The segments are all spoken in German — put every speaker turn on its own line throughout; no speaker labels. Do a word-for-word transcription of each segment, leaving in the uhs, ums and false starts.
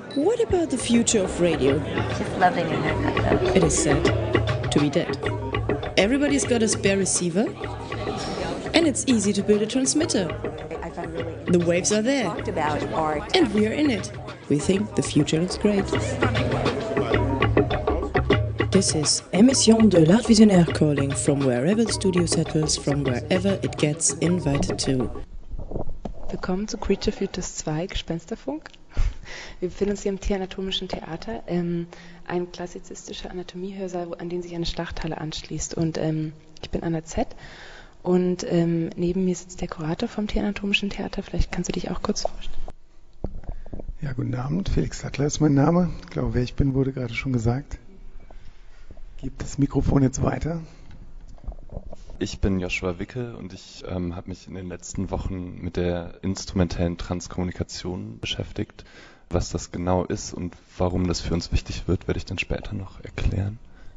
What about the future of radio?
Just lovely new haircut, though.
It is sad to be dead. Everybody's got a spare receiver, and it's easy to build a transmitter. The waves are there, and we are in it. We think the future looks great. This is Émission de l'Art Visionnaire calling from wherever the studio settles, from wherever it gets invited to.
Willkommen zu Creature Features zwei, Gespensterfunk. Wir befinden uns hier im Tieranatomischen Theater, ähm, ein klassizistischer Anatomiehörsaal, an den sich eine Schlachthalle anschließt. Und ähm, ich bin Anna Z. Und ähm, neben mir sitzt der Kurator vom Tieranatomischen Theater. Vielleicht kannst du dich auch kurz vorstellen.
Ja, guten Abend. Felix Sattler ist mein Name. Ich glaube, wer ich bin, wurde gerade schon gesagt. Gebe das Mikrofon jetzt weiter.
Ich bin Joshua Wicke und ich ähm, habe mich in den letzten Wochen mit der instrumentellen Transkommunikation beschäftigt. Was das genau ist und warum das für uns wichtig wird, werde ich dann später noch erklären.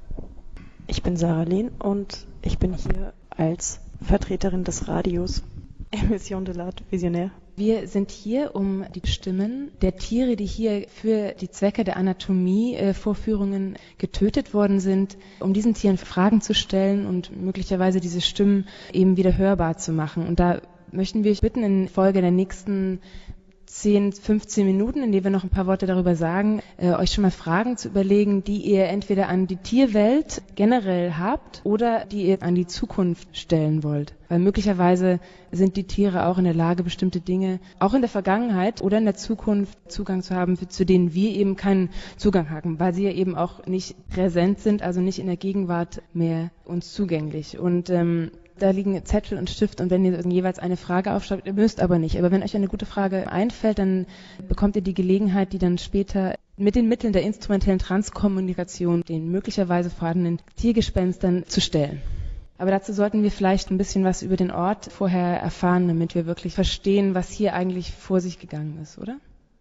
Ich bin Sarah Lehn und ich bin hier als Vertreterin des Radios Émission de l'Art Visionnaire.
Wir sind hier, um die Stimmen der Tiere, die hier für die Zwecke der Anatomie-Vorführungen getötet worden sind, um diesen Tieren Fragen zu stellen und möglicherweise diese Stimmen eben wieder hörbar zu machen. Und da möchten wir euch bitten, in Folge der nächsten zehn, fünfzehn Minuten, in denen wir noch ein paar Worte darüber sagen, äh, euch schon mal Fragen zu überlegen, die ihr entweder an die Tierwelt generell habt oder die ihr an die Zukunft stellen wollt. Weil möglicherweise sind die Tiere auch in der Lage, bestimmte Dinge auch in der Vergangenheit oder in der Zukunft Zugang zu haben, für, zu denen wir eben keinen Zugang haben, weil sie ja eben auch nicht präsent sind, also nicht in der Gegenwart mehr uns zugänglich. Und ähm, da liegen Zettel und Stift und wenn ihr jeweils eine Frage aufschreibt, ihr müsst aber nicht. Aber wenn euch eine gute Frage einfällt, dann bekommt ihr die Gelegenheit, die dann später mit den Mitteln der instrumentellen Transkommunikation den möglicherweise vorhandenen Tiergespenstern zu stellen. Aber dazu sollten wir vielleicht ein bisschen was über den Ort vorher erfahren, damit wir wirklich verstehen, was hier eigentlich vor sich gegangen ist, oder?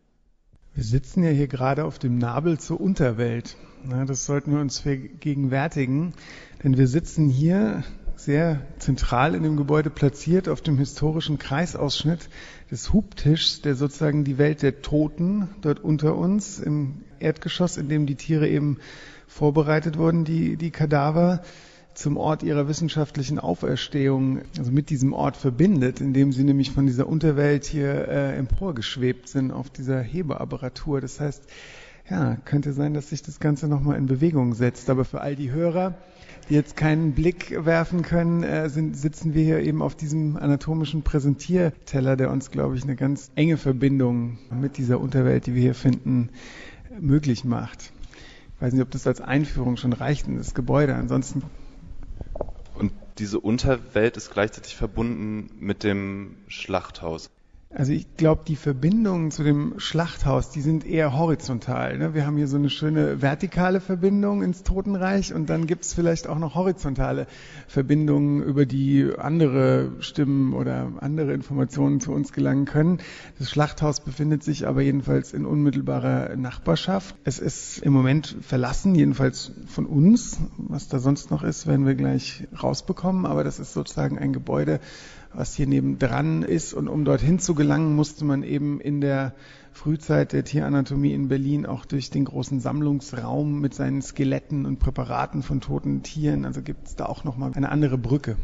Wir sitzen ja hier gerade auf dem Nabel zur Unterwelt. Na, das sollten wir uns vergegenwärtigen, denn wir sitzen hier sehr zentral in dem Gebäude platziert auf dem historischen Kreisausschnitt des Hubtischs, der sozusagen die Welt der Toten dort unter uns im Erdgeschoss, in dem die Tiere eben vorbereitet wurden, die, die Kadaver, zum Ort ihrer wissenschaftlichen Auferstehung, also mit diesem Ort verbindet, indem sie nämlich von dieser Unterwelt hier äh, emporgeschwebt sind auf dieser Hebeapparatur. Das heißt, ja, könnte sein, dass sich das Ganze nochmal in Bewegung setzt. Aber für all die Hörer, die jetzt keinen Blick werfen können, äh, sind, sitzen wir hier eben auf diesem anatomischen Präsentierteller, der uns, glaube ich, eine ganz enge Verbindung mit dieser Unterwelt, die wir hier finden, möglich macht. Ich weiß nicht, ob das als Einführung schon reicht in das Gebäude. Ansonsten.
Und diese Unterwelt ist gleichzeitig verbunden mit dem Schlachthaus.
Also ich glaube, die Verbindungen zu dem Schlachthaus, die sind eher horizontal. Ne? Wir haben hier so eine schöne vertikale Verbindung ins Totenreich und dann gibt es vielleicht auch noch horizontale Verbindungen, über die andere Stimmen oder andere Informationen zu uns gelangen können. Das Schlachthaus befindet sich aber jedenfalls in unmittelbarer Nachbarschaft. Es ist im Moment verlassen, jedenfalls von uns. Was da sonst noch ist, werden wir gleich rausbekommen, aber das ist sozusagen ein Gebäude, was hier nebendran ist. Und um dorthin zu gelangen, musste man eben in der Frühzeit der Tieranatomie in Berlin auch durch den großen Sammlungsraum mit seinen Skeletten und Präparaten von toten Tieren. Also gibt es da auch nochmal eine andere Brücke.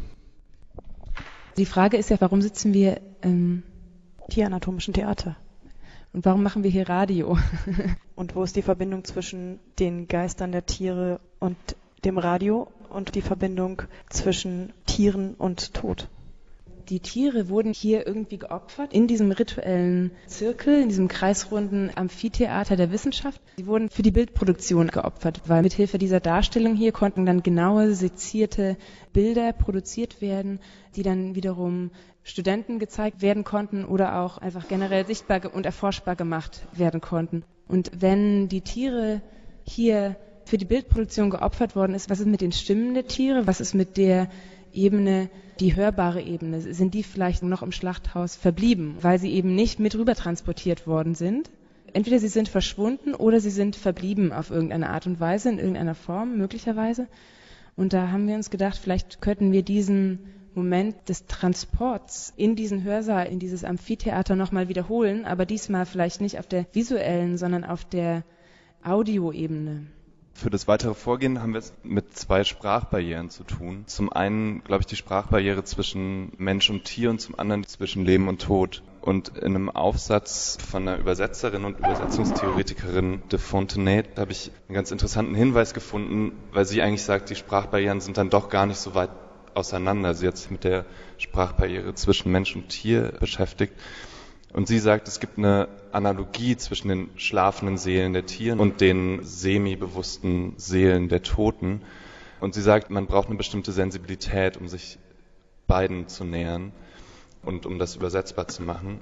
Die Frage ist ja, warum sitzen wir im
Tieranatomischen Theater?
Und warum machen wir hier Radio?
Und wo ist die Verbindung zwischen den Geistern der Tiere und dem Radio und die Verbindung zwischen Tieren und Tod?
Die Tiere wurden hier irgendwie geopfert, in diesem rituellen Zirkel, in diesem kreisrunden Amphitheater der Wissenschaft. Sie wurden für die Bildproduktion geopfert, weil mithilfe dieser Darstellung hier konnten dann genaue, sezierte Bilder produziert werden, die dann wiederum Studenten gezeigt werden konnten oder auch einfach generell sichtbar und erforschbar gemacht werden konnten. Und wenn die Tiere hier für die Bildproduktion geopfert worden ist, was ist mit den Stimmen der Tiere, was ist mit der Ebene, die hörbare Ebene, sind die vielleicht noch im Schlachthaus verblieben, weil sie eben nicht mit rüber transportiert worden sind? Entweder sie sind verschwunden oder sie sind verblieben auf irgendeine Art und Weise, in irgendeiner Form möglicherweise. Und da haben wir uns gedacht, vielleicht könnten wir diesen Moment des Transports in diesen Hörsaal, in dieses Amphitheater nochmal wiederholen, aber diesmal vielleicht nicht auf der visuellen, sondern auf der Audioebene.
Für das weitere Vorgehen haben wir es mit zwei Sprachbarrieren zu tun. Zum einen, glaube ich, die Sprachbarriere zwischen Mensch und Tier und zum anderen zwischen Leben und Tod. Und in einem Aufsatz von einer Übersetzerin und Übersetzungstheoretikerin de Fontenay habe ich einen ganz interessanten Hinweis gefunden, weil sie eigentlich sagt, die Sprachbarrieren sind dann doch gar nicht so weit auseinander. Sie hat sich mit der Sprachbarriere zwischen Mensch und Tier beschäftigt. Und sie sagt, es gibt eine Analogie zwischen den schlafenden Seelen der Tiere und den semi-bewussten Seelen der Toten. Und sie sagt, man braucht eine bestimmte Sensibilität, um sich beiden zu nähern und um das übersetzbar zu machen.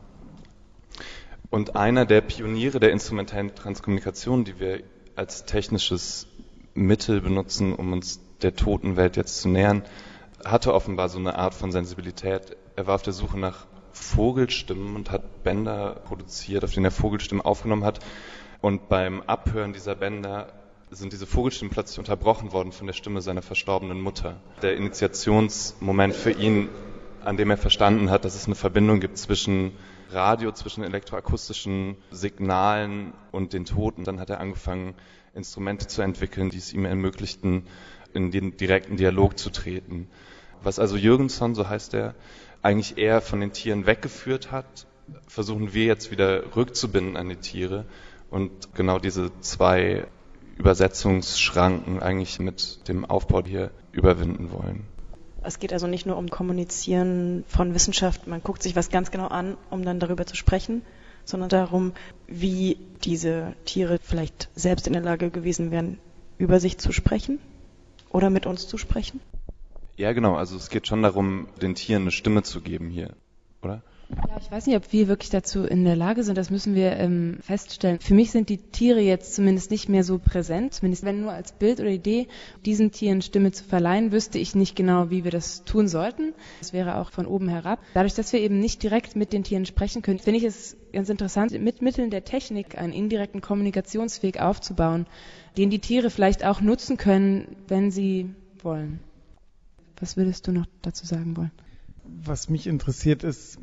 Und einer der Pioniere der instrumentellen Transkommunikation, die wir als technisches Mittel benutzen, um uns der Totenwelt jetzt zu nähern, hatte offenbar so eine Art von Sensibilität. Er war auf der Suche nach Vogelstimmen und hat Bänder produziert, auf denen er Vogelstimmen aufgenommen hat. Und beim Abhören dieser Bänder sind diese Vogelstimmen plötzlich unterbrochen worden von der Stimme seiner verstorbenen Mutter. Der Initiationsmoment für ihn, an dem er verstanden hat, dass es eine Verbindung gibt zwischen Radio, zwischen elektroakustischen Signalen und den Toten. Dann hat er angefangen, Instrumente zu entwickeln, die es ihm ermöglichten, in den direkten Dialog zu treten. Was also Jürgenson, so heißt er, eigentlich eher von den Tieren weggeführt hat, versuchen wir jetzt wieder rückzubinden an die Tiere und genau diese zwei Übersetzungsschranken eigentlich mit dem Aufbau hier überwinden wollen.
Es geht also nicht nur um Kommunizieren von Wissenschaft, man guckt sich was ganz genau an, um dann darüber zu sprechen, sondern darum, wie diese Tiere vielleicht selbst in der Lage gewesen wären, über sich zu sprechen oder mit uns zu sprechen.
Ja, genau. Also es geht schon darum, den Tieren eine Stimme zu geben hier, oder?
Ja, ich weiß nicht, ob wir wirklich dazu in der Lage sind, das müssen wir ähm, feststellen. Für mich sind die Tiere jetzt zumindest nicht mehr so präsent, zumindest wenn nur als Bild oder Idee, diesen Tieren Stimme zu verleihen, wüsste ich nicht genau, wie wir das tun sollten. Das wäre auch von oben herab. Dadurch, dass wir eben nicht direkt mit den Tieren sprechen können, finde ich es ganz interessant, mit Mitteln der Technik einen indirekten Kommunikationsweg aufzubauen, den die Tiere vielleicht auch nutzen können, wenn sie wollen. Was würdest du noch dazu sagen wollen?
Was mich interessiert ist,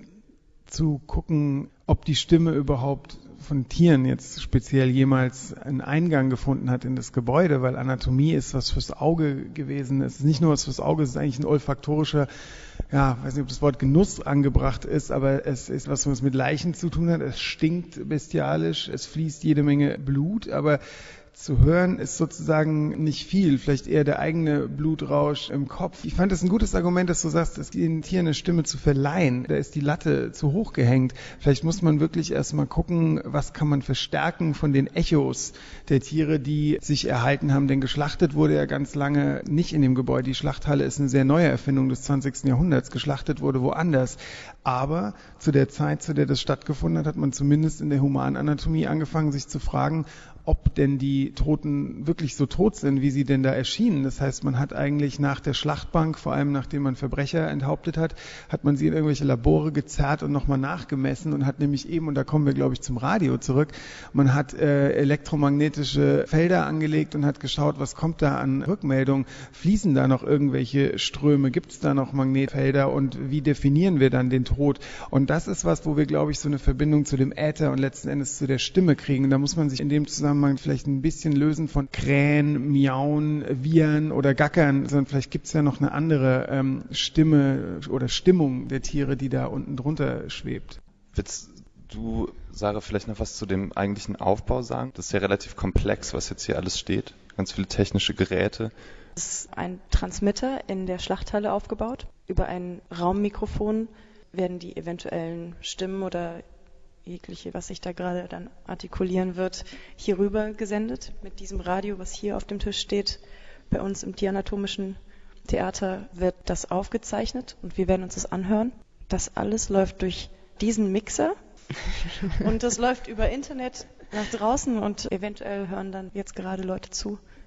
zu gucken, ob die Stimme überhaupt von Tieren jetzt speziell jemals einen Eingang gefunden hat in das Gebäude, weil Anatomie ist was fürs Auge gewesen. Es ist nicht nur was fürs Auge, es ist eigentlich ein olfaktorischer, ja, weiß nicht, ob das Wort Genuss angebracht ist, aber es ist was, was mit Leichen zu tun hat. Es stinkt bestialisch, es fließt jede Menge Blut, aber zu hören ist sozusagen nicht viel, vielleicht eher der eigene Blutrausch im Kopf. Ich fand das ein gutes Argument, dass du sagst, es den Tieren eine Stimme zu verleihen. Da ist die Latte zu hoch gehängt. Vielleicht muss man wirklich erstmal gucken, was kann man verstärken von den Echos der Tiere, die sich erhalten haben. Denn geschlachtet wurde ja ganz lange nicht in dem Gebäude. Die Schlachthalle ist eine sehr neue Erfindung des zwanzigsten Jahrhunderts. Geschlachtet wurde woanders. Aber zu der Zeit, zu der das stattgefunden hat, hat man zumindest in der Humananatomie angefangen, sich zu fragen, ob denn die Toten wirklich so tot sind, wie sie denn da erschienen. Das heißt, man hat eigentlich nach der Schlachtbank, vor allem nachdem man Verbrecher enthauptet hat, hat man sie in irgendwelche Labore gezerrt und nochmal nachgemessen und hat nämlich eben, und da kommen wir, glaube ich, zum Radio zurück, man hat äh, elektromagnetische Felder angelegt und hat geschaut, was kommt da an Rückmeldung, fließen da noch irgendwelche Ströme, gibt es da noch Magnetfelder und wie definieren wir dann den Tod? Und das ist was, wo wir, glaube ich, so eine Verbindung zu dem Äther und letzten Endes zu der Stimme kriegen. Und da muss man sich in dem Zusammenhang vielleicht ein bisschen lösen von Krähen, Miauen, Wiehern oder Gackern, sondern vielleicht gibt es ja noch eine andere ähm, Stimme oder Stimmung der Tiere, die da unten drunter schwebt.
Willst du, Sarah, vielleicht noch was zu dem eigentlichen Aufbau sagen? Das ist ja relativ komplex, was jetzt hier alles steht. Ganz viele technische Geräte.
Es ist ein Transmitter in der Schlachthalle aufgebaut. Über ein Raummikrofon werden die eventuellen Stimmen oder jegliche, was sich da gerade dann artikulieren wird, hierüber gesendet mit diesem Radio, was hier auf dem Tisch steht. Bei uns im Tieranatomischen Theater wird das aufgezeichnet und wir werden uns das anhören. Das alles läuft durch diesen Mixer und das läuft über Internet nach draußen und eventuell hören dann jetzt gerade Leute zu,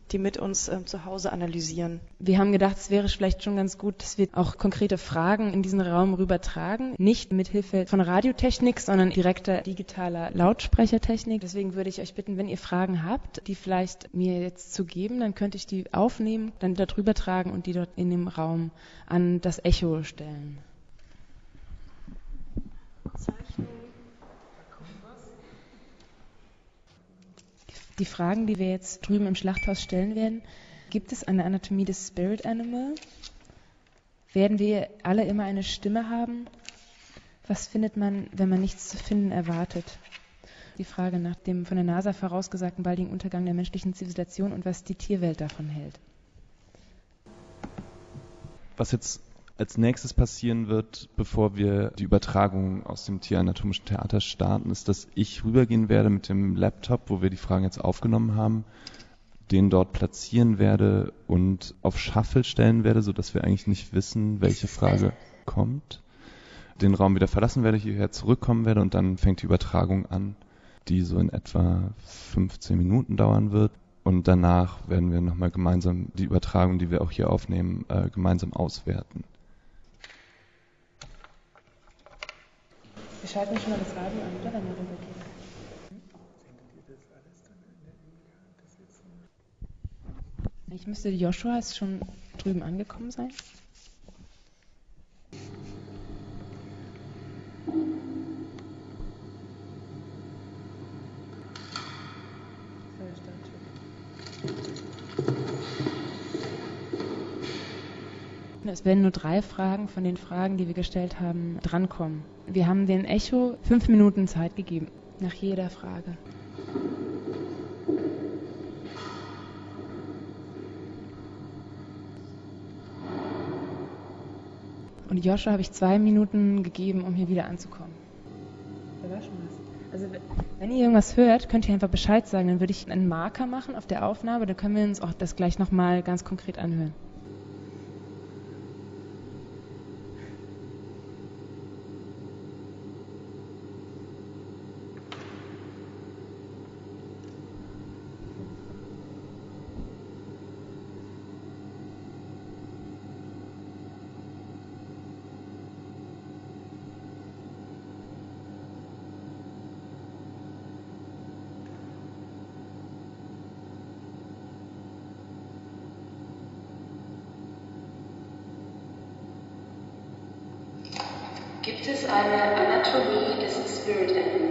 die mit uns äh, zu Hause analysieren.
Wir haben gedacht, es wäre vielleicht schon ganz gut, dass wir auch konkrete Fragen in diesen Raum rübertragen. Nicht mit Hilfe von Radiotechnik, sondern direkter digitaler Lautsprechertechnik. Deswegen würde ich euch bitten, wenn ihr Fragen habt, die vielleicht mir jetzt zu geben, dann könnte ich die aufnehmen, dann wieder drüber tragen und die dort in dem Raum an das Echo stellen. Die Fragen, die wir jetzt drüben im Schlachthaus stellen werden: Gibt es eine Anatomie des Spirit Animal? Werden wir alle immer eine Stimme haben? Was findet man, wenn man nichts zu finden erwartet? Die Frage nach dem von der NASA vorausgesagten baldigen Untergang der menschlichen Zivilisation und was die Tierwelt davon hält.
Was jetzt als nächstes passieren wird, bevor wir die Übertragung aus dem Tieranatomischen Theater starten, ist, dass ich rübergehen werde mit dem Laptop, wo wir die Fragen jetzt aufgenommen haben, den dort platzieren werde und auf Shuffle stellen werde, sodass wir eigentlich nicht wissen, welche Frage kommt. Den Raum wieder verlassen werde, hierher zurückkommen werde und dann fängt die Übertragung an, die so in etwa fünfzehn Minuten dauern wird. Und danach werden wir nochmal gemeinsam die Übertragung, die wir auch hier aufnehmen, äh, gemeinsam auswerten.
Wir schalten schon mal das Radio an, oder? Wenn wir rübergehen. Ich müsste Joshua ist schon drüben angekommen sein. Es werden nur drei Fragen von den Fragen, die wir gestellt haben, drankommen. Wir haben den Echo fünf Minuten Zeit gegeben, nach jeder Frage. Und Joshua habe ich zwei Minuten gegeben, um hier wieder anzukommen. Da war schon was. Also wenn ihr irgendwas hört, könnt ihr einfach Bescheid sagen. Dann würde ich einen Marker machen auf der Aufnahme. Dann können wir uns auch das gleich nochmal ganz konkret anhören.
Gibt es eine Anatomie des Spirit Animal?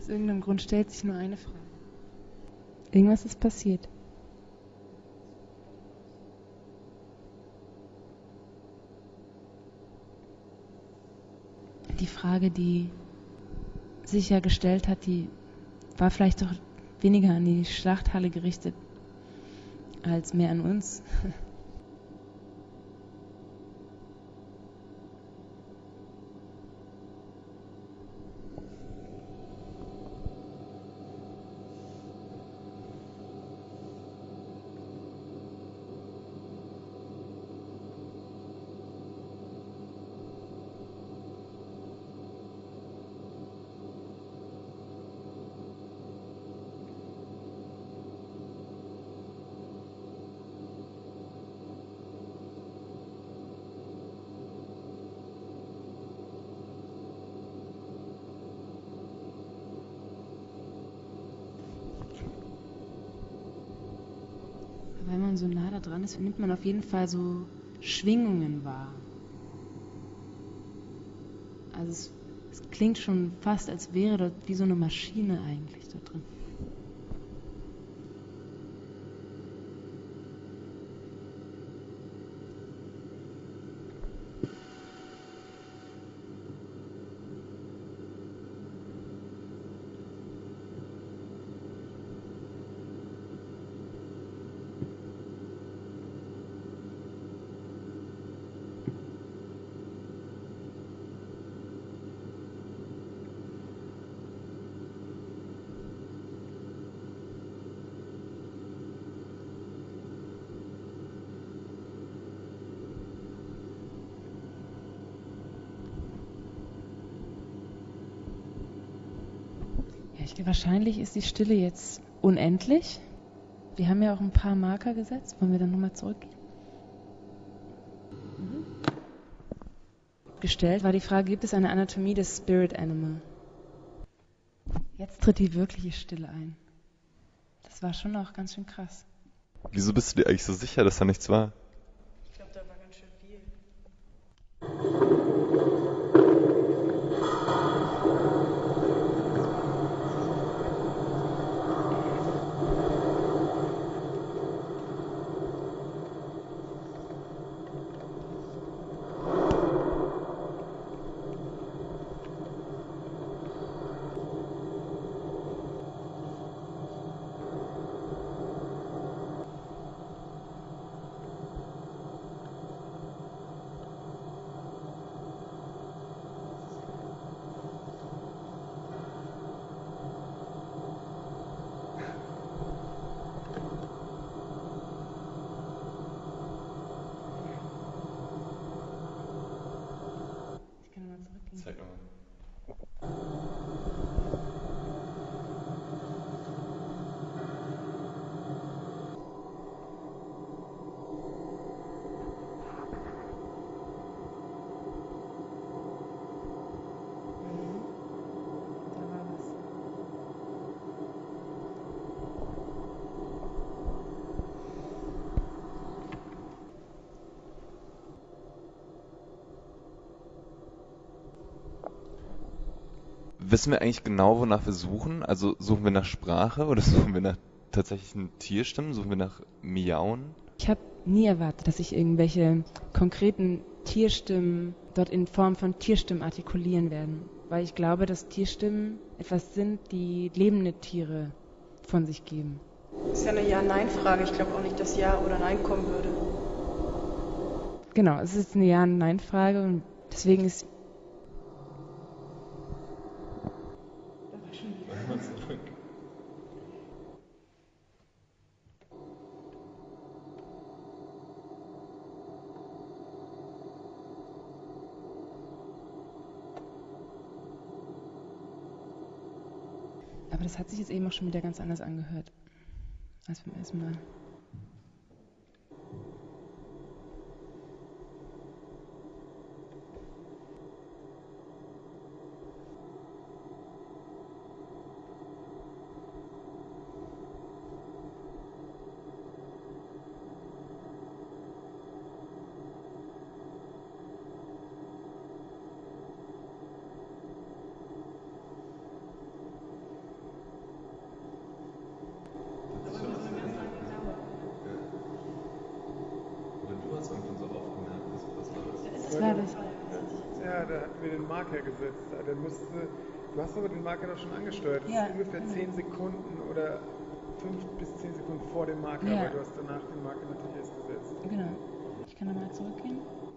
Aus irgendeinem Grund stellt sich nur eine Frage. Irgendwas ist passiert. Die Frage, die sich ja gestellt hat, die war vielleicht doch weniger an die Schlachthalle gerichtet, als mehr an uns. Wenn man so nah da dran ist, nimmt man auf jeden Fall so Schwingungen wahr. Also es, es klingt schon fast, als wäre dort wie so eine Maschine eigentlich da drin. Ich, wahrscheinlich ist die Stille jetzt unendlich. Wir haben ja auch ein paar Marker gesetzt. Wollen wir dann nochmal zurückgehen? Mhm. Gestellt war die Frage, gibt es eine Anatomie des Spirit Animal? Jetzt tritt die wirkliche Stille ein. Das war schon auch ganz schön krass.
Wieso bist du dir eigentlich so sicher, dass da nichts war?
Ich glaube, da war ganz schön viel.
Zeig mal. Wissen wir eigentlich genau, wonach wir suchen? Also suchen wir nach Sprache oder suchen wir nach tatsächlichen Tierstimmen? Suchen wir nach Miauen?
Ich habe nie erwartet, dass sich irgendwelche konkreten Tierstimmen dort in Form von Tierstimmen artikulieren werden. Weil ich glaube, dass Tierstimmen etwas sind, die lebende Tiere von sich geben.
Das ist ja eine Ja-Nein-Frage. Ich glaube auch nicht, dass Ja oder Nein kommen würde.
Genau, es ist eine Ja- und Nein-Frage und deswegen ist Aber das hat sich jetzt eben auch schon wieder ganz anders angehört als beim ersten Mal. Was war das?
Ja, da hatten wir den Marker gesetzt. Dann musste, du hast aber den Marker doch schon angesteuert. Das
ja.
ist ungefähr zehn Sekunden oder fünf bis zehn Sekunden vor dem Marker,
ja.
aber du hast danach den Marker natürlich erst gesetzt.
Genau. Ich kann nochmal zurückgehen.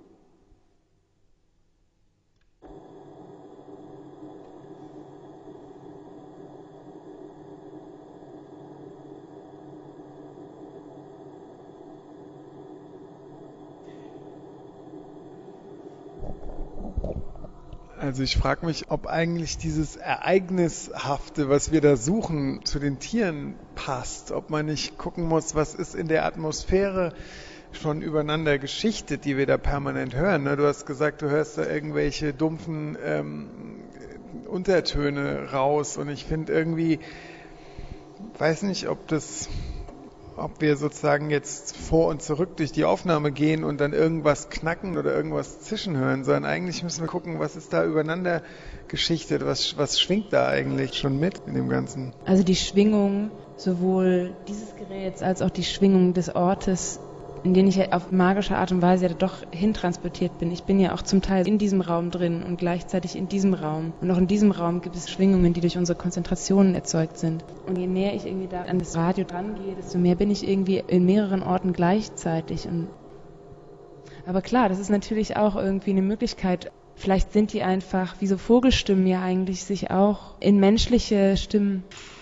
Also ich frage mich, ob eigentlich dieses Ereignishafte, was wir da suchen, zu den Tieren passt. Ob man nicht gucken muss, was ist in der Atmosphäre schon übereinander geschichtet, die wir da permanent hören. Du hast gesagt, du hörst da irgendwelche dumpfen ähm, Untertöne raus. Und ich finde irgendwie, weiß nicht, ob das... ob wir sozusagen jetzt vor und zurück durch die Aufnahme gehen und dann irgendwas knacken oder irgendwas zischen hören, sondern eigentlich müssen wir gucken, was ist da übereinander geschichtet, was, was schwingt da eigentlich schon mit in dem Ganzen.
Also die Schwingung sowohl dieses Geräts als auch die Schwingung des Ortes, in den ich auf magische Art und Weise ja doch hintransportiert bin. Ich bin ja auch zum Teil in diesem Raum drin und gleichzeitig in diesem Raum. Und auch in diesem Raum gibt es Schwingungen, die durch unsere Konzentrationen erzeugt sind. Und je näher ich irgendwie da an das Radio dran gehe, desto mehr bin ich irgendwie in mehreren Orten gleichzeitig. Und aber klar, das ist natürlich auch irgendwie eine Möglichkeit. Vielleicht sind die einfach, wie so Vogelstimmen ja eigentlich, sich auch in menschliche Stimmen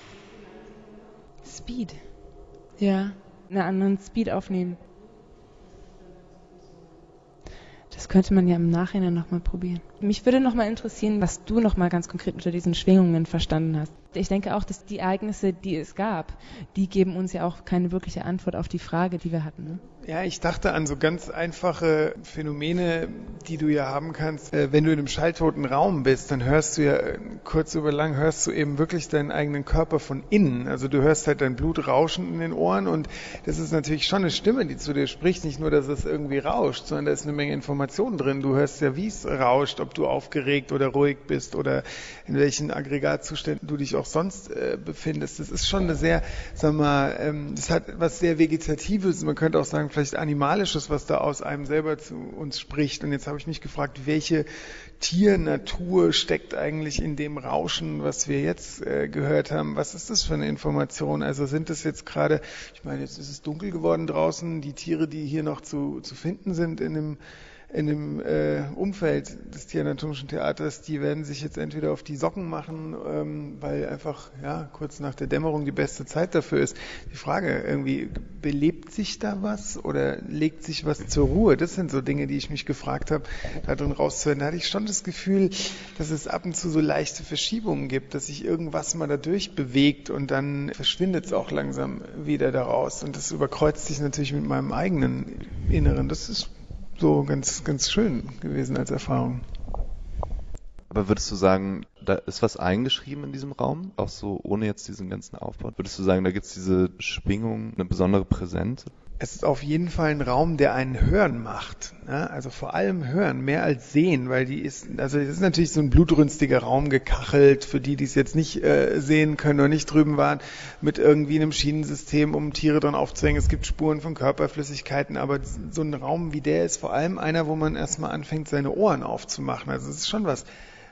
Speed, ja, einen anderen Speed aufnehmen. Das könnte man ja im Nachhinein nochmal probieren. Mich würde nochmal interessieren, was du nochmal ganz konkret unter diesen Schwingungen verstanden hast. Ich denke auch, dass die Ereignisse, die es gab, die geben uns ja auch keine wirkliche Antwort auf die Frage, die wir hatten. Ne?
Ja, ich dachte an so ganz einfache Phänomene, die du ja haben kannst. Wenn du in einem schalltoten Raum bist, dann hörst du ja kurz über lang, hörst du eben wirklich deinen eigenen Körper von innen. Also du hörst halt dein Blut rauschen in den Ohren und das ist natürlich schon eine Stimme, die zu dir spricht. Nicht nur, dass es irgendwie rauscht, sondern da ist eine Menge Information drin. Du hörst ja, wie es rauscht, ob du aufgeregt oder ruhig bist oder in welchen Aggregatzuständen du dich auch sonst äh, befindest. Das ist schon eine sehr, sag mal, ähm, das hat was sehr Vegetatives, man könnte auch sagen, vielleicht Animalisches, was da aus einem selber zu uns spricht. Und jetzt habe ich mich gefragt, welche Tiernatur steckt eigentlich in dem Rauschen, was wir jetzt äh, gehört haben? Was ist das für eine Information? Also sind das jetzt gerade, ich meine, jetzt ist es dunkel geworden draußen, die Tiere, die hier noch zu, zu finden sind in dem in dem äh, Umfeld des Tieranatomischen Theaters, die werden sich jetzt entweder auf die Socken machen, ähm, weil einfach ja kurz nach der Dämmerung die beste Zeit dafür ist. Die Frage, irgendwie belebt sich da was oder legt sich was zur Ruhe? Das sind so Dinge, die ich mich gefragt habe, da drin rauszuhören. Da hatte ich schon das Gefühl, dass es ab und zu so leichte Verschiebungen gibt, dass sich irgendwas mal dadurch bewegt und dann verschwindet es auch langsam wieder daraus. Und das überkreuzt sich natürlich mit meinem eigenen Inneren. Das ist so ganz, ganz schön gewesen als Erfahrung.
Aber würdest du sagen, da ist was eingeschrieben in diesem Raum, auch so ohne jetzt diesen ganzen Aufbau? Würdest du sagen, da gibt es diese Schwingung, eine besondere Präsenz?
Es ist auf jeden Fall ein Raum, der einen hören macht. Ne? Also vor allem hören, mehr als sehen, weil die ist, also es ist natürlich so ein blutrünstiger Raum gekachelt, für die, die es jetzt nicht äh, sehen können oder nicht drüben waren, mit irgendwie einem Schienensystem, um Tiere dran aufzuhängen. Es gibt Spuren von Körperflüssigkeiten, aber so ein Raum wie der ist vor allem einer, wo man erstmal anfängt, seine Ohren aufzumachen. Also es ist schon was.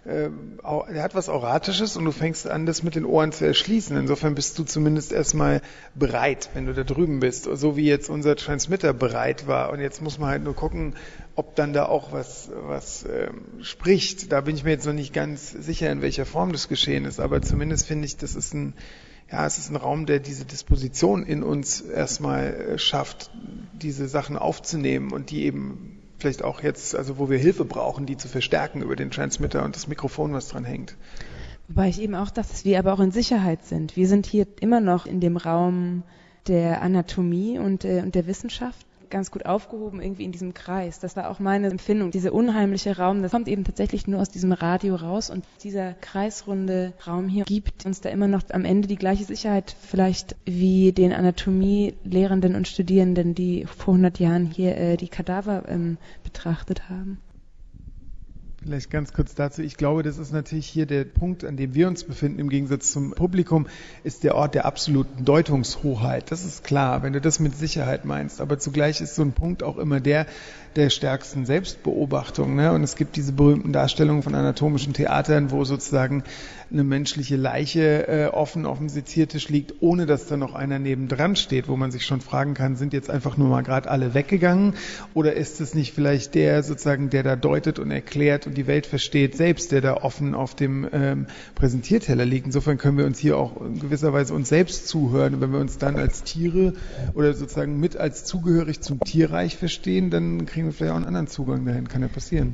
Er hat was Auratisches und du fängst an, das mit den Ohren zu erschließen. Insofern bist du zumindest erstmal bereit, wenn du da drüben bist. So wie jetzt unser Transmitter bereit war. Und jetzt muss man halt nur gucken, ob dann da auch was, was ähm, spricht. Da bin ich mir jetzt noch nicht ganz sicher, in welcher Form das geschehen ist. Aber zumindest finde ich, das ist ein, ja, es ist ein Raum, der diese Disposition in uns erstmal schafft, diese Sachen aufzunehmen und die eben vielleicht auch jetzt, also wo wir Hilfe brauchen, die zu verstärken über den Transmitter und das Mikrofon, was dran hängt.
Wobei ich eben auch dachte, dass wir aber auch in Sicherheit sind. Wir sind hier immer noch in dem Raum der Anatomie und, äh, und der Wissenschaft ganz gut aufgehoben irgendwie in diesem Kreis. Das war auch meine Empfindung. Dieser unheimliche Raum, das kommt eben tatsächlich nur aus diesem Radio raus und dieser kreisrunde Raum hier gibt uns da immer noch am Ende die gleiche Sicherheit vielleicht wie den Anatomie-Lehrenden und Studierenden, die vor hundert Jahren hier äh, die Kadaver ähm, betrachtet haben.
Vielleicht ganz kurz dazu. Ich glaube, das ist natürlich hier der Punkt, an dem wir uns befinden, im Gegensatz zum Publikum, ist der Ort der absoluten Deutungshoheit. Das ist klar, wenn du das mit Sicherheit meinst. Aber zugleich ist so ein Punkt auch immer der der stärksten Selbstbeobachtung. Ne? Und es gibt diese berühmten Darstellungen von anatomischen Theatern, wo sozusagen eine menschliche Leiche äh, offen auf dem Seziertisch liegt, ohne dass da noch einer nebendran steht, wo man sich schon fragen kann, sind jetzt einfach nur mal gerade alle weggegangen oder ist es nicht vielleicht der sozusagen, der da deutet und erklärt und die Welt versteht, selbst der da offen auf dem ähm, Präsentierteller liegt. Insofern können wir uns hier auch in gewisser Weise uns selbst zuhören. Und wenn wir uns dann als Tiere oder sozusagen mit als zugehörig zum Tierreich verstehen, dann kriegen wir vielleicht auch einen anderen Zugang dahin. Kann ja passieren.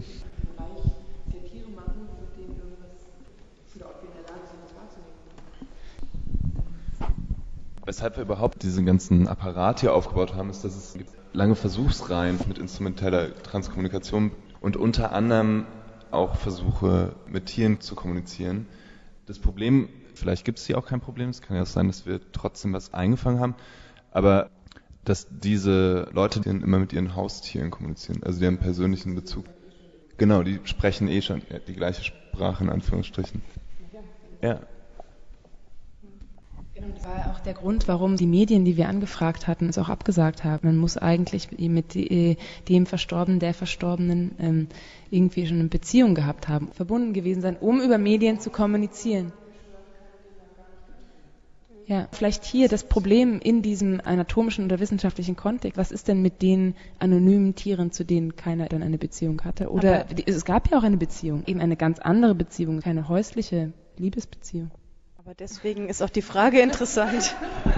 Weshalb wir überhaupt diesen ganzen Apparat hier aufgebaut haben, ist, dass es gibt lange Versuchsreihen mit instrumenteller Transkommunikation und unter anderem auch Versuche mit Tieren zu kommunizieren. Das Problem, vielleicht gibt es hier auch kein Problem, es kann ja auch sein, dass wir trotzdem was eingefangen haben, aber dass diese Leute die immer mit ihren Haustieren kommunizieren, also die haben einen persönlichen Bezug. Genau, die sprechen eh schon die gleiche Sprache in Anführungsstrichen. Ja.
Das war auch der Grund, warum die Medien, die wir angefragt hatten, es auch abgesagt haben. Man muss eigentlich mit dem Verstorbenen, der Verstorbenen ähm, irgendwie schon eine Beziehung gehabt haben, verbunden gewesen sein, um über Medien zu kommunizieren. Ja, vielleicht hier das Problem in diesem anatomischen oder wissenschaftlichen Kontext. Was ist denn mit den anonymen Tieren, zu denen keiner dann eine Beziehung hatte? Oder aber es gab ja auch eine Beziehung, eben eine ganz andere Beziehung, keine häusliche Liebesbeziehung.
Aber deswegen ist auch die Frage interessant.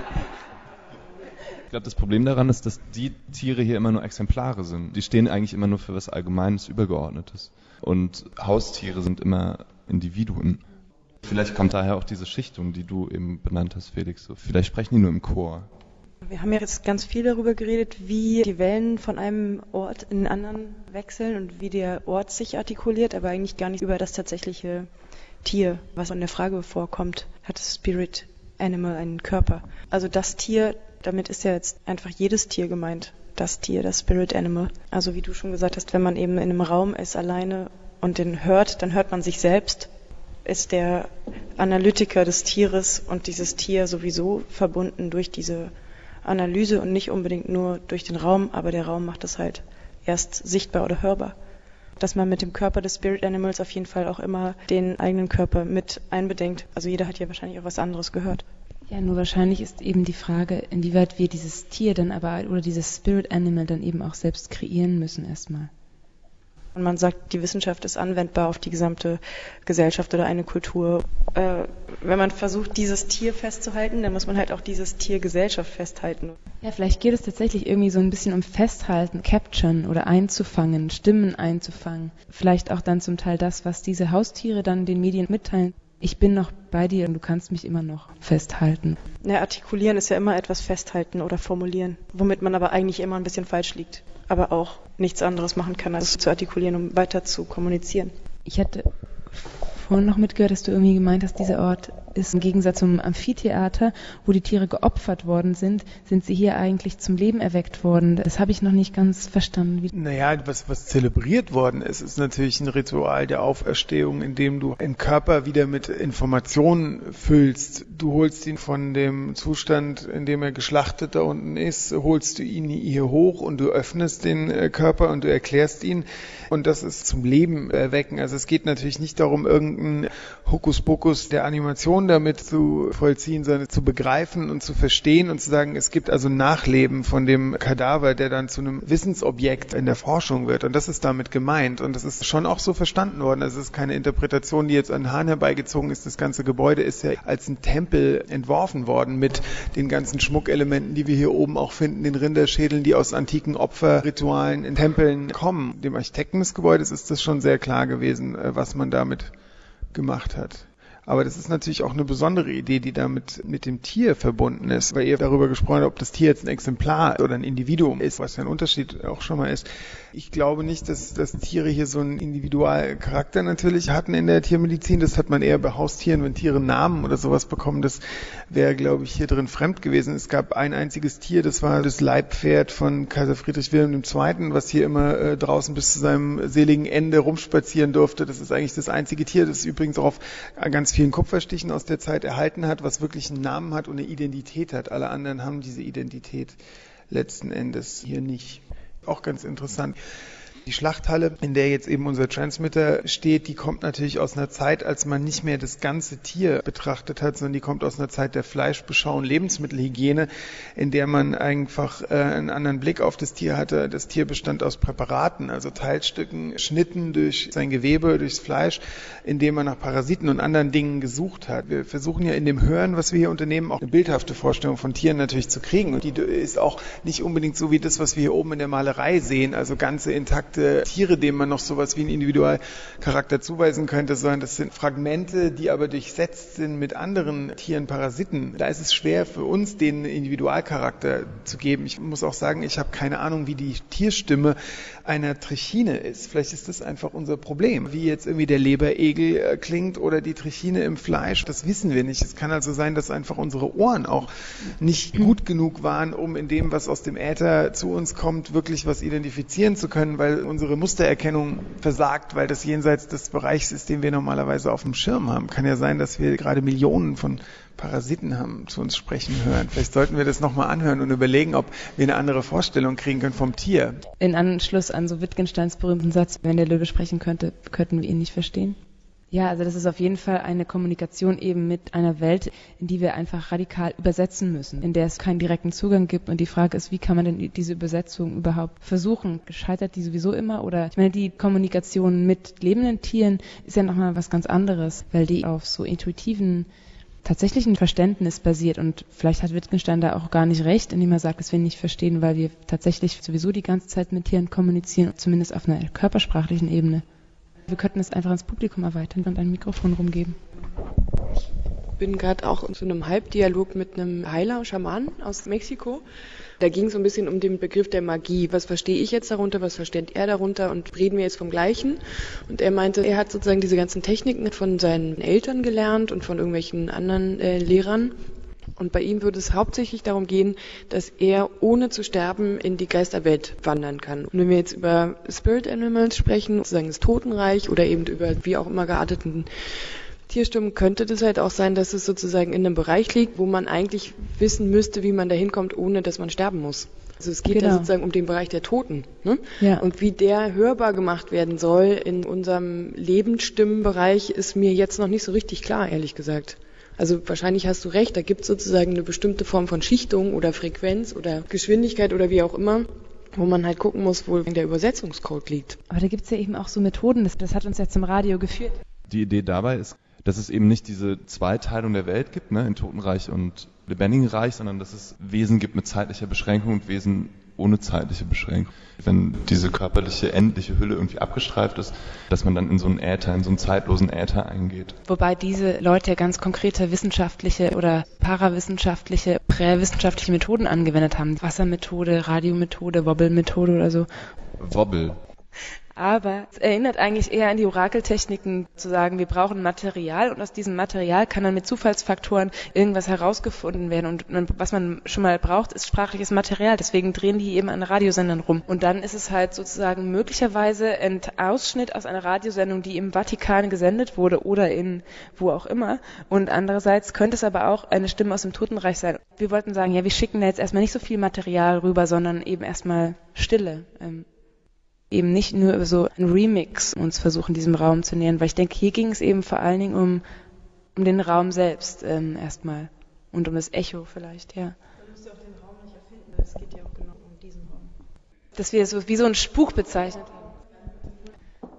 Ich glaube, das Problem daran ist, dass die Tiere hier immer nur Exemplare sind. Die stehen eigentlich immer nur für was Allgemeines, Übergeordnetes. Und Haustiere sind immer Individuen. Vielleicht kommt daher auch diese Schichtung, die du eben benannt hast, Felix. So, vielleicht sprechen die nur im Chor.
Wir haben ja jetzt ganz viel darüber geredet, wie die Wellen von einem Ort in den anderen wechseln und wie der Ort sich artikuliert, aber eigentlich gar nicht über das tatsächliche Tier, was in der Frage vorkommt, hat das Spirit Animal einen Körper. Also das Tier, damit ist ja jetzt einfach jedes Tier gemeint, das Tier, das Spirit Animal. Also wie du schon gesagt hast, wenn man eben in einem Raum ist alleine und den hört, dann hört man sich selbst, ist der Analytiker des Tieres und dieses Tier sowieso verbunden durch diese Analyse und nicht unbedingt nur durch den Raum, aber der Raum macht es halt erst sichtbar oder hörbar. Dass man mit dem Körper des Spirit Animals auf jeden Fall auch immer den eigenen Körper mit einbedenkt. Also jeder hat ja wahrscheinlich auch was anderes gehört.
Ja, nur wahrscheinlich ist eben die Frage, inwieweit wir dieses Tier dann aber oder dieses Spirit Animal dann eben auch selbst kreieren müssen erstmal.
Und man sagt, die Wissenschaft ist anwendbar auf die gesamte Gesellschaft oder eine Kultur. Äh, wenn man versucht, dieses Tier festzuhalten, dann muss man halt auch dieses Tier Gesellschaft festhalten.
Ja, vielleicht geht es tatsächlich irgendwie so ein bisschen um Festhalten, Capturen oder einzufangen, Stimmen einzufangen. Vielleicht auch dann zum Teil das, was diese Haustiere dann den Medien mitteilen. Ich bin noch bei dir und du kannst mich immer noch festhalten.
Ja, artikulieren ist ja immer etwas festhalten oder formulieren, womit man aber eigentlich immer ein bisschen falsch liegt, aber auch nichts anderes machen kann, als zu artikulieren, um weiter zu kommunizieren.
Ich hatte vorhin noch mitgehört, dass du irgendwie gemeint hast, dieser Ort ist im Gegensatz zum Amphitheater, wo die Tiere geopfert worden sind, sind sie hier eigentlich zum Leben erweckt worden. Das habe ich noch nicht ganz verstanden. Wie
naja, was, was zelebriert worden ist, ist natürlich ein Ritual der Auferstehung, in dem du den Körper wieder mit Informationen füllst. Du holst ihn von dem Zustand, in dem er geschlachtet da unten ist, holst du ihn hier hoch und du öffnest den Körper und du erklärst ihn. Und das ist zum Leben erwecken. Also es geht natürlich nicht darum, irgendeinen Hokuspokus der Animation damit zu vollziehen, sondern zu begreifen und zu verstehen und zu sagen, es gibt also Nachleben von dem Kadaver, der dann zu einem Wissensobjekt in der Forschung wird. Und das ist damit gemeint. Und das ist schon auch so verstanden worden. Also es ist keine Interpretation, die jetzt an den Haaren herbeigezogen ist. Das ganze Gebäude ist ja als ein Tempel entworfen worden mit den ganzen Schmuckelementen, die wir hier oben auch finden, den Rinderschädeln, die aus antiken Opferritualen in Tempeln kommen. Dem Architekten des Gebäudes ist das schon sehr klar gewesen, was man damit gemacht hat. Aber das ist natürlich auch eine besondere Idee, die damit mit dem Tier verbunden ist, weil ihr darüber gesprochen habt, ob das Tier jetzt ein Exemplar oder ein Individuum ist, was ja ein Unterschied auch schon mal ist. Ich glaube nicht, dass, dass Tiere hier so einen Individualcharakter natürlich hatten in der Tiermedizin. Das hat man eher bei Haustieren, wenn Tiere Namen oder sowas bekommen. Das wäre, glaube ich, hier drin fremd gewesen. Es gab ein einziges Tier, das war das Leibpferd von Kaiser Friedrich Wilhelm der Zweite., was hier immer äh, draußen bis zu seinem seligen Ende rumspazieren durfte. Das ist eigentlich das einzige Tier, das übrigens auch auf ganz vielen Kupferstichen aus der Zeit erhalten hat, was wirklich einen Namen hat und eine Identität hat. Alle anderen haben diese Identität letzten Endes hier nicht. Auch ganz interessant. Die Schlachthalle, in der jetzt eben unser Transmitter steht, die kommt natürlich aus einer Zeit, als man nicht mehr das ganze Tier betrachtet hat, sondern die kommt aus einer Zeit der Fleischbeschau und Lebensmittelhygiene, in der man einfach äh, einen anderen Blick auf das Tier hatte. Das Tier bestand aus Präparaten, also Teilstücken, Schnitten durch sein Gewebe, durchs Fleisch, in dem man nach Parasiten und anderen Dingen gesucht hat. Wir versuchen ja in dem Hören, was wir hier unternehmen, auch eine bildhafte Vorstellung von Tieren natürlich zu kriegen. Und die ist auch nicht unbedingt so wie das, was wir hier oben in der Malerei sehen, also ganze intakte Tiere, denen man noch sowas wie einen Individualcharakter zuweisen könnte, sondern das sind Fragmente, die aber durchsetzt sind mit anderen Tieren, Parasiten. Da ist es schwer für uns, denen einen Individualcharakter zu geben. Ich muss auch sagen, ich habe keine Ahnung, wie die Tierstimme einer Trichine ist. Vielleicht ist das einfach unser Problem. Wie jetzt irgendwie der Leberegel äh, klingt oder die Trichine im Fleisch, das wissen wir nicht. Es kann also sein, dass einfach unsere Ohren auch nicht gut genug waren, um in dem, was aus dem Äther zu uns kommt, wirklich was identifizieren zu können, weil unsere Mustererkennung versagt, weil das jenseits des Bereichs ist, den wir normalerweise auf dem Schirm haben. Kann ja sein, dass wir gerade Millionen von Parasiten haben zu uns sprechen hören. Vielleicht sollten wir das nochmal anhören und überlegen, ob wir eine andere Vorstellung kriegen können vom Tier.
In Anschluss an so Wittgensteins berühmten Satz, wenn der Löwe sprechen könnte, könnten wir ihn nicht verstehen. Ja, also das ist auf jeden Fall eine Kommunikation eben mit einer Welt, in die wir einfach radikal übersetzen müssen, in der es keinen direkten Zugang gibt. Und die Frage ist, wie kann man denn diese Übersetzung überhaupt versuchen? Scheitert die sowieso immer? Oder ich meine, die Kommunikation mit lebenden Tieren ist ja nochmal was ganz anderes, weil die auf so intuitiven, tatsächlichen Verständnis basiert. Und vielleicht hat Wittgenstein da auch gar nicht recht, indem er sagt, dass wir nicht verstehen, weil wir tatsächlich sowieso die ganze Zeit mit Tieren kommunizieren, zumindest auf einer körpersprachlichen Ebene. Wir könnten es einfach ins Publikum erweitern und ein Mikrofon rumgeben.
Ich bin gerade auch in so einem Halbdialog mit einem Heiler, Schaman aus Mexiko. Da ging es so ein bisschen um den Begriff der Magie. Was verstehe ich jetzt darunter, was versteht er darunter und reden wir jetzt vom Gleichen? Und er meinte, er hat sozusagen diese ganzen Techniken von seinen Eltern gelernt und von irgendwelchen anderen äh, Lehrern. Und bei ihm würde es hauptsächlich darum gehen, dass er ohne zu sterben in die Geisterwelt wandern kann. Und wenn wir jetzt über Spirit Animals sprechen, sozusagen das Totenreich oder eben über wie auch immer gearteten Tierstimmen, könnte das halt auch sein, dass es sozusagen in einem Bereich liegt, wo man eigentlich wissen müsste, wie man da hinkommt, ohne dass man sterben muss. Also es geht genau. ja sozusagen um den Bereich der Toten. Ne? Ja. Und wie der hörbar gemacht werden soll in unserem Lebensstimmenbereich, ist mir jetzt noch nicht so richtig klar, ehrlich gesagt. Also wahrscheinlich hast du recht, da gibt es sozusagen eine bestimmte Form von Schichtung oder Frequenz oder Geschwindigkeit oder wie auch immer, wo man halt gucken muss, wo der Übersetzungscode liegt.
Aber da gibt es ja eben auch so Methoden, das, das hat uns ja zum Radio geführt.
Die Idee dabei ist, dass es eben nicht diese Zweiteilung der Welt gibt, ne, in Totenreich und lebendigen Reich, sondern dass es Wesen gibt mit zeitlicher Beschränkung und Wesen ohne zeitliche Beschränkung. Wenn diese körperliche, endliche Hülle irgendwie abgestreift ist, dass man dann in so einen Äther, in so einen zeitlosen Äther eingeht.
Wobei diese Leute ganz konkrete wissenschaftliche oder parawissenschaftliche, präwissenschaftliche Methoden angewendet haben. Wassermethode, Radiomethode, Wobble-Methode oder so.
Wobble.
Aber es erinnert eigentlich eher an die Orakeltechniken, zu sagen, wir brauchen Material und aus diesem Material kann dann mit Zufallsfaktoren irgendwas herausgefunden werden. Und was man schon mal braucht, ist sprachliches Material. Deswegen drehen die eben an Radiosendern rum. Und dann ist es halt sozusagen möglicherweise ein Ausschnitt aus einer Radiosendung, die im Vatikan gesendet wurde oder in wo auch immer. Und andererseits könnte es aber auch eine Stimme aus dem Totenreich sein. Wir wollten sagen, ja, wir schicken da jetzt erstmal nicht so viel Material rüber, sondern eben erstmal Stille. Ähm, eben nicht nur über so ein Remix uns versuchen, diesem Raum zu nähern, weil ich denke, hier ging es eben vor allen Dingen um, um den Raum selbst ähm, erstmal und um das Echo vielleicht, ja. Man muss ja auch den Raum nicht erfinden, es geht ja auch genau um diesen Raum. Dass wir so wie so einen Spuk bezeichnet haben.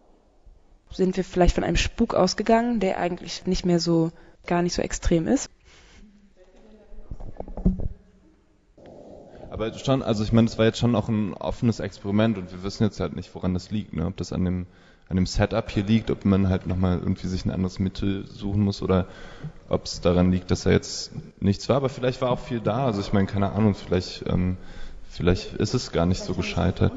Sind wir vielleicht von einem Spuk ausgegangen, der eigentlich nicht mehr so, gar nicht so extrem ist?
Aber schon, also ich meine, das war jetzt schon auch ein offenes Experiment und wir wissen jetzt halt nicht, woran das liegt, ne? Ob das an dem, an dem Setup hier liegt, ob man halt nochmal irgendwie sich ein anderes Mittel suchen muss oder ob es daran liegt, dass da jetzt nichts war. Aber vielleicht war auch viel da. Also ich meine, keine Ahnung, vielleicht, ähm, vielleicht ist es gar nicht so gescheitert.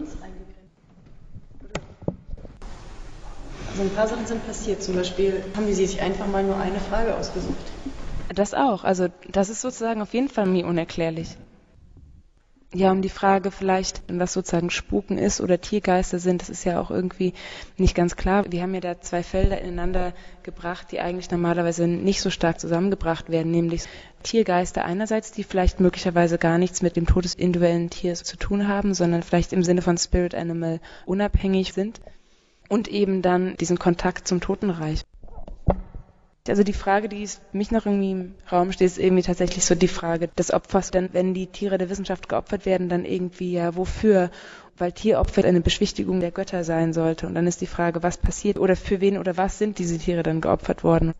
Also ein paar Sachen sind passiert. Zum Beispiel haben die sich einfach mal nur eine Frage ausgesucht.
Das auch. Also das ist sozusagen auf jeden Fall mir unerklärlich. Ja, um die Frage vielleicht, was sozusagen Spuken ist oder Tiergeister sind, das ist ja auch irgendwie nicht ganz klar. Wir haben ja da zwei Felder ineinander gebracht, die eigentlich normalerweise nicht so stark zusammengebracht werden, nämlich Tiergeister einerseits, die vielleicht möglicherweise gar nichts mit dem Tod des individuellen Tiers zu tun haben, sondern vielleicht im Sinne von Spirit Animal unabhängig sind und eben dann diesen Kontakt zum Totenreich. Also die Frage, die für mich noch irgendwie im Raum steht, ist irgendwie tatsächlich so die Frage des Opfers. Denn wenn die Tiere der Wissenschaft geopfert werden, dann irgendwie ja wofür? Weil Tieropfer eine Beschwichtigung der Götter sein sollte. Und dann ist die Frage, was passiert oder für wen oder was sind diese Tiere dann geopfert worden?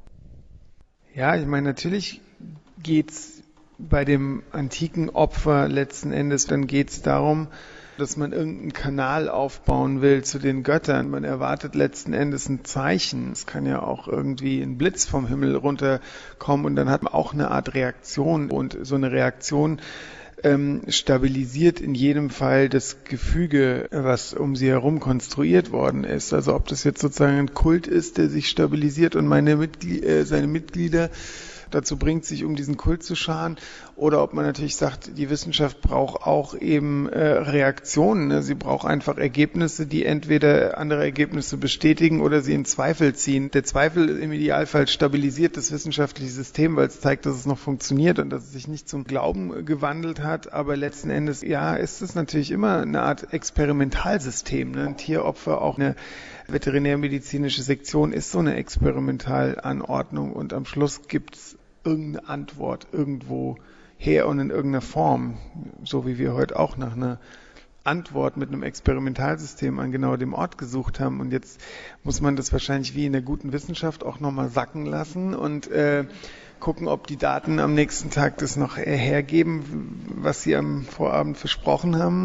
Ja, ich meine, natürlich geht's bei dem antiken Opfer letzten Endes, dann geht's darum, dass man irgendeinen Kanal aufbauen will zu den Göttern. Man erwartet letzten Endes ein Zeichen. Es kann ja auch irgendwie ein Blitz vom Himmel runterkommen und dann hat man auch eine Art Reaktion. Und so eine Reaktion ähm, stabilisiert in jedem Fall das Gefüge, was um sie herum konstruiert worden ist. Also ob das jetzt sozusagen ein Kult ist, der sich stabilisiert und meine Mitglied, äh, seine Mitglieder dazu bringt, sich um diesen Kult zu scharen, oder ob man natürlich sagt, die Wissenschaft braucht auch eben äh, Reaktionen. Ne? Sie braucht einfach Ergebnisse, die entweder andere Ergebnisse bestätigen oder sie in Zweifel ziehen. Der Zweifel im Idealfall stabilisiert das wissenschaftliche System, weil es zeigt, dass es noch funktioniert und dass es sich nicht zum Glauben gewandelt hat. Aber letzten Endes, ja, ist es natürlich immer eine Art Experimentalsystem. Ne? Ein Tieropfer, auch eine veterinärmedizinische Sektion ist so eine Experimentalanordnung und am Schluss gibt's irgendeine Antwort irgendwo her und in irgendeiner Form, so wie wir heute auch nach einer Antwort mit einem Experimentalsystem an genau dem Ort gesucht haben. Und jetzt muss man das wahrscheinlich wie in der guten Wissenschaft auch nochmal sacken lassen und äh, gucken, ob die Daten am nächsten Tag das noch hergeben, was sie am Vorabend versprochen haben.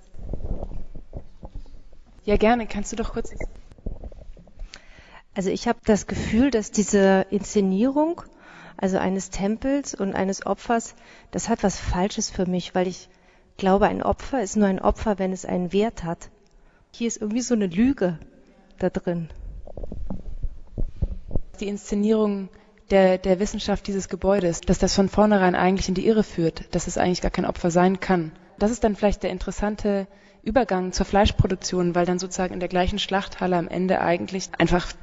Ja, gerne. Kannst du doch kurz...
Also ich habe das Gefühl, dass diese Inszenierung, also eines Tempels und eines Opfers, das hat was Falsches für mich, weil ich glaube, ein Opfer ist nur ein Opfer, wenn es einen Wert hat. Hier ist irgendwie so eine Lüge da drin.
Die Inszenierung der, der Wissenschaft dieses Gebäudes, dass das von vornherein eigentlich in die Irre führt, dass es eigentlich gar kein Opfer sein kann. Das ist dann vielleicht der interessante Übergang zur Fleischproduktion, weil dann sozusagen in der gleichen Schlachthalle am Ende eigentlich einfach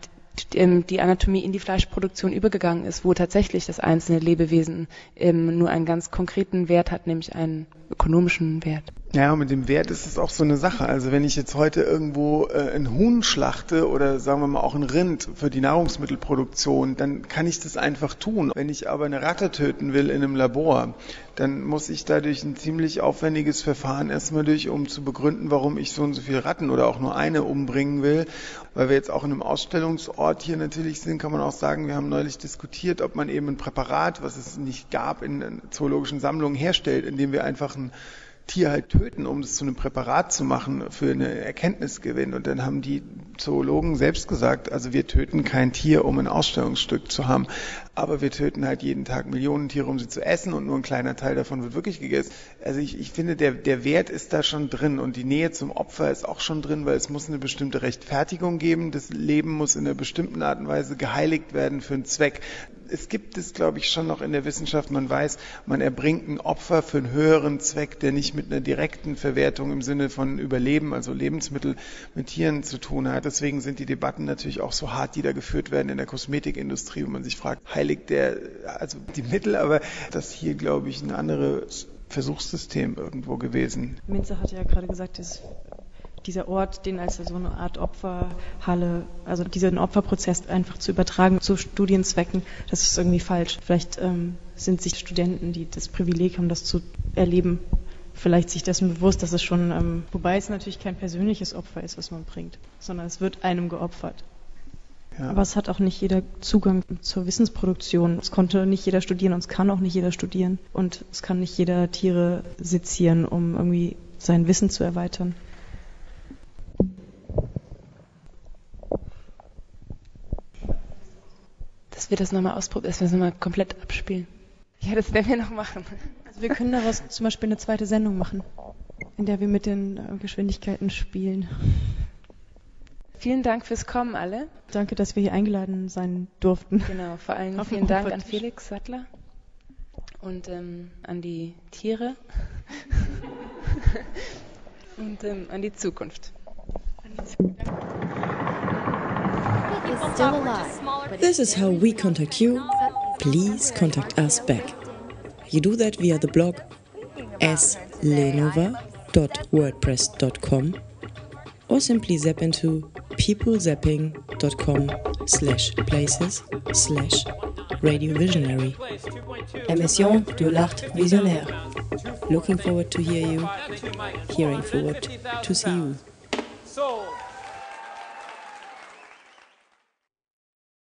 die Anatomie in die Fleischproduktion übergegangen ist, wo tatsächlich das einzelne Lebewesen ähm, nur einen ganz konkreten Wert hat, nämlich einen ökonomischen Wert.
Ja, und mit dem Wert ist es auch so eine Sache. Also wenn ich jetzt heute irgendwo äh, ein Huhn schlachte oder sagen wir mal auch ein Rind für die Nahrungsmittelproduktion, dann kann ich das einfach tun. Wenn ich aber eine Ratte töten will in einem Labor, dann muss ich dadurch ein ziemlich aufwendiges Verfahren erstmal durch, um zu begründen, warum ich so und so viele Ratten oder auch nur eine umbringen will. Weil wir jetzt auch in einem Ausstellungsort hier natürlich sind, kann man auch sagen, wir haben neulich diskutiert, ob man eben ein Präparat, was es nicht gab, in zoologischen Sammlungen herstellt, indem wir einfach ein Tier halt töten, um es zu einem Präparat zu machen für eine Erkenntnisgewinn. Und dann haben die Zoologen selbst gesagt, also wir töten kein Tier, um ein Ausstellungsstück zu haben, aber wir töten halt jeden Tag Millionen Tiere, um sie zu essen und nur ein kleiner Teil davon wird wirklich gegessen. Also ich, ich finde, der, der Wert ist da schon drin und die Nähe zum Opfer ist auch schon drin, weil es muss eine bestimmte Rechtfertigung geben. Das Leben muss in einer bestimmten Art und Weise geheiligt werden für einen Zweck. Es gibt es, glaube ich, schon noch in der Wissenschaft. Man weiß, man erbringt ein Opfer für einen höheren Zweck, der nicht mit einer direkten Verwertung im Sinne von Überleben, also Lebensmittel mit Tieren zu tun hat. Deswegen sind die Debatten natürlich auch so hart, die da geführt werden in der Kosmetikindustrie, wo man sich fragt, heiligt der also die Mittel? Aber das hier, glaube ich, ein anderes Versuchssystem irgendwo gewesen.
Minze hat ja gerade gesagt, dass dieser Ort, den als so eine Art Opferhalle, also diesen Opferprozess einfach zu übertragen zu Studienzwecken, das ist irgendwie falsch. Vielleicht ähm, sind sich Studenten, die das Privileg haben, das zu erleben, vielleicht sich dessen bewusst, dass es schon, ähm, wobei es natürlich kein persönliches Opfer ist, was man bringt, sondern es wird einem geopfert.
Ja.
Aber es hat auch nicht jeder Zugang zur Wissensproduktion. Es konnte nicht jeder studieren und es kann auch nicht jeder studieren. Und es kann nicht jeder Tiere sezieren, um irgendwie sein Wissen zu erweitern.
Dass wir das nochmal ausprobieren, dass wir das nochmal komplett abspielen. Ja, das werden wir noch machen.
Also wir können daraus zum Beispiel eine zweite Sendung machen, in der wir mit den äh, Geschwindigkeiten spielen.
Vielen Dank fürs Kommen alle.
Danke, dass wir hier eingeladen sein durften.
Genau, vor allem vielen Dank an Felix Sattler und ähm, an die Tiere und ähm, an die Zukunft.
This is how we contact you. Please contact us back. You do that via the blog s lenova dot wordpress dot com or simply zap into peoplezapping.com slash places slash Radio Visionary. Émission de l'art visionnaire. Looking forward to hear you, hearing forward to see you.